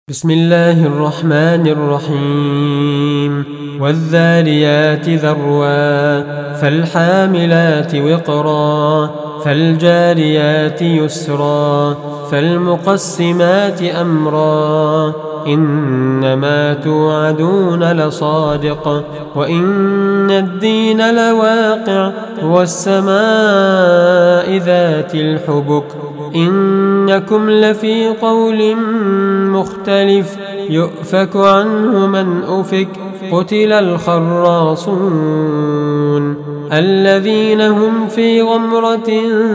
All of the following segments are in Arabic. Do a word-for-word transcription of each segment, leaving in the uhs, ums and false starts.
بسم الله الرحمن الرحيم والذاريات ذروا فالحاملات وقرا فالجاريات يسرا فالمقسمات أمرا إنما توعدون لصادق وإن الدين لواقع والسماء ذات الحبك إنكم لفي قول مختلف يؤفك عنه من أفك قتل الخراصون الذين هم في غمرة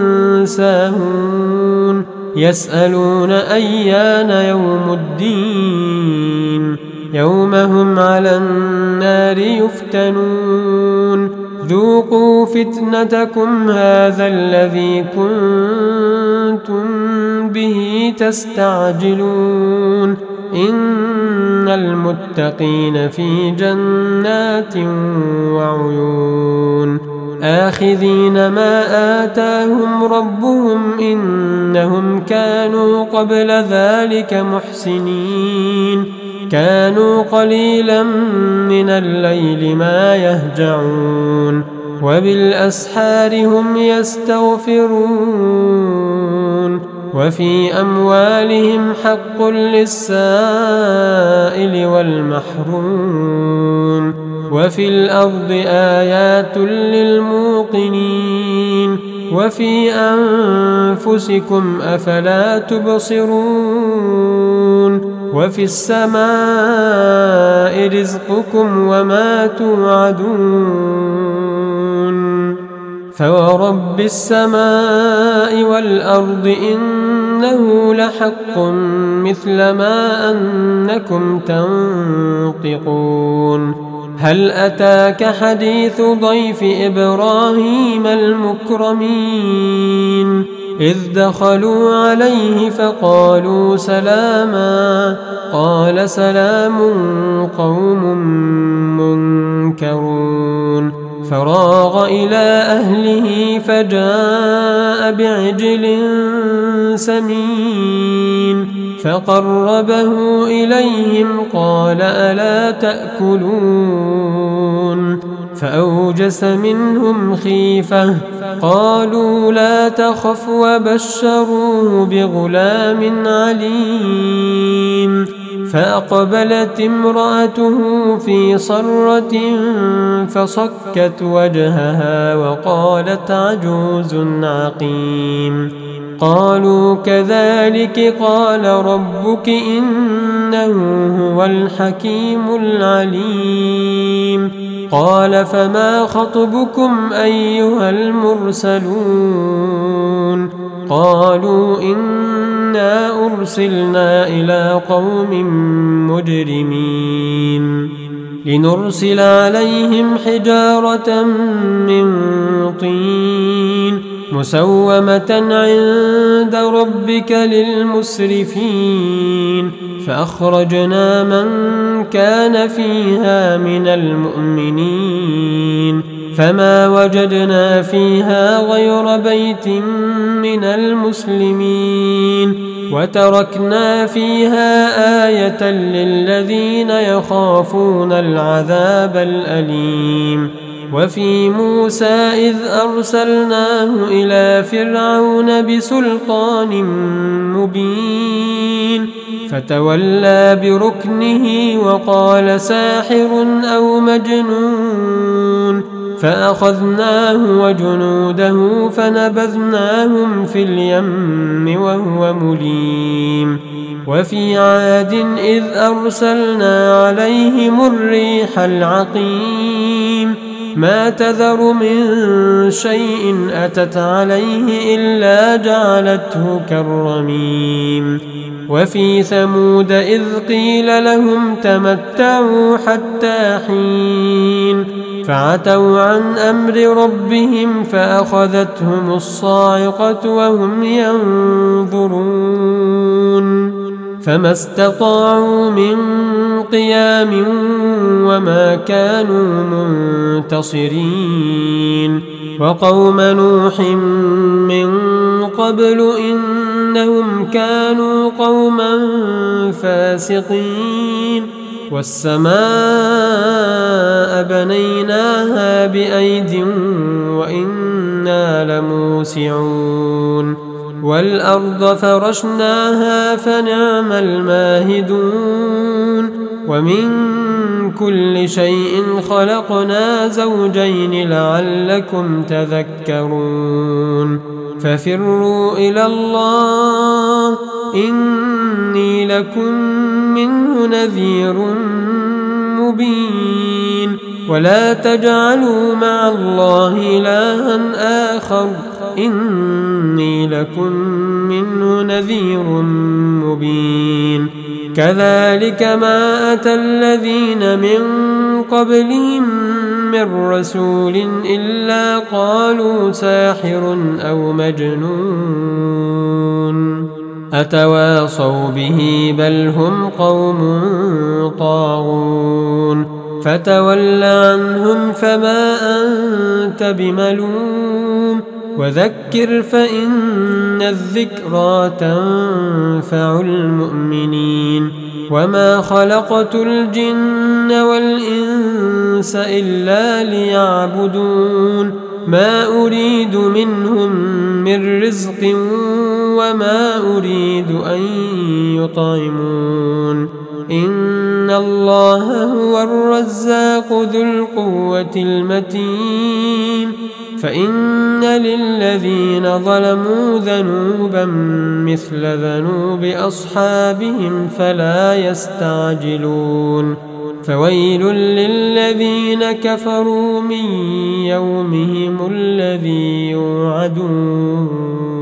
ساهون يسألون أيان يوم الدين يوم هم على النار يفتنون ذوقوا فتنتكم هذا الذي كنتم به تستعجلون إن المتقين في جنات وعيون آخذين ما آتاهم ربهم إنهم كانوا قبل ذلك محسنين كانوا قليلا من الليل ما يهجعون وبالأسحار هم يستغفرون وفي أموالهم حق للسائل والمحروم وفي الأرض آيات للموقنين وفي أنفسكم أفلا تبصرون وفي السماء رزقكم وما توعدون فورب السماء والأرض إنه لحق مثل ما أنكم تنطقون هل أتاك حديث ضيف إبراهيم المكرمين إذ دخلوا عليه فقالوا سلاما قال سلام قوم منكرون فراغ إلى أهله فجاء بعجل سمين فقربه إليهم قال ألا تأكلون فأوجس منهم خيفة قالوا لا تخف وبشروه بغلام عليم فأقبلت امرأته في صرة فصكت وجهها وقالت عجوز عقيم قالوا كذلك قال ربك إنه هو الحكيم العليم قال فما خطبكم أيها المرسلون قالوا إنا أرسلنا إلى قوم مجرمين لنرسل عليهم حجارة من طين مسومة عند ربك للمسرفين فأخرجنا من كان فيها من المؤمنين فما وجدنا فيها غير بيت من المسلمين وتركنا فيها آية للذين يخافون العذاب الأليم وفي موسى إذ أرسلناه إلى فرعون بسلطان مبين فتولى بركنه وقال ساحر أو مجنون فأخذناه وجنوده فنبذناهم في اليم وهو مليم وفي عاد إذ أرسلنا عليهم الريح العقيم ما تذر من شيء أتت عليه إلا جعلته كالرميم وفي ثمود إذ قيل لهم تمتعوا حتى حين فعتوا عن أمر ربهم فأخذتهم الصاعقة وهم ينظرون فما استطاعوا من قيام وما كانوا منتصرين وقوم نوح من قبل إنهم كانوا قوما الفاسقين والسماء بنيناها بأيد وإنا لموسعون والأرض فرشناها فنعم الماهدون ومن كل شيء خلقنا زوجين لعلكم تذكرون ففروا إلى الله إني لكم منه نذير مبين ولا تجعلوا مع الله إلها آخر إني لكم منه نذير مبين كذلك ما أتى الذين من قبلهم من رسول إلا قالوا ساحر أو مجنون أتواصوا به بل هم قوم طاغون فتول عنهم فما أنت بملوم وذكر فإن الذكرى تنفع المؤمنين وما خلقت الجن والإنس إلا ليعبدون ما أريد منهم من رزق وما أريد أن يطعمون إن الله هو الرزاق ذو القوة المتين فإن للذين ظلموا ذنوبا مثل ذنوب أصحابهم فلا يستعجلون فويل للذين كفروا من يومهم الذي يوعدون.